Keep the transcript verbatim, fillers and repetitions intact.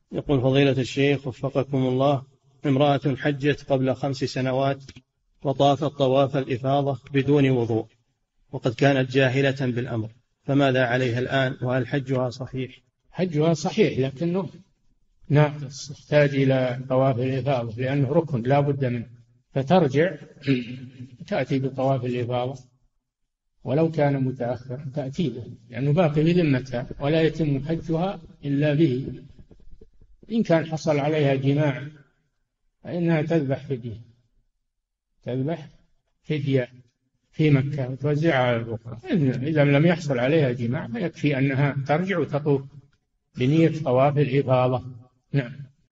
يقول فضيلة الشيخ وفقكم الله: امرأة حجت قبل خمس سنوات وطافت طواف الإفاضة بدون وضوء، وقد كانت جاهلة بالأمر، فماذا عليها الآن؟ وهل حجها صحيح؟ حجها صحيح، لكنه ناقص، يحتاج إلى طواف الإفاضة لأنه ركن لا بد منه، فترجع تأتي بطواف الإفاضة ولو كان متأخر، تأتي به لأنه باقي بذمتها ولا يتم حجها إلا به. إن كان حصل عليها جماع فإنها تذبح فدية، تذبح فدية في مكة وتوزعها على الأخرى. إذا لم يحصل عليها جماع فيكفي أنها ترجع وتطوف بنية طواف الإفاضة. نعم.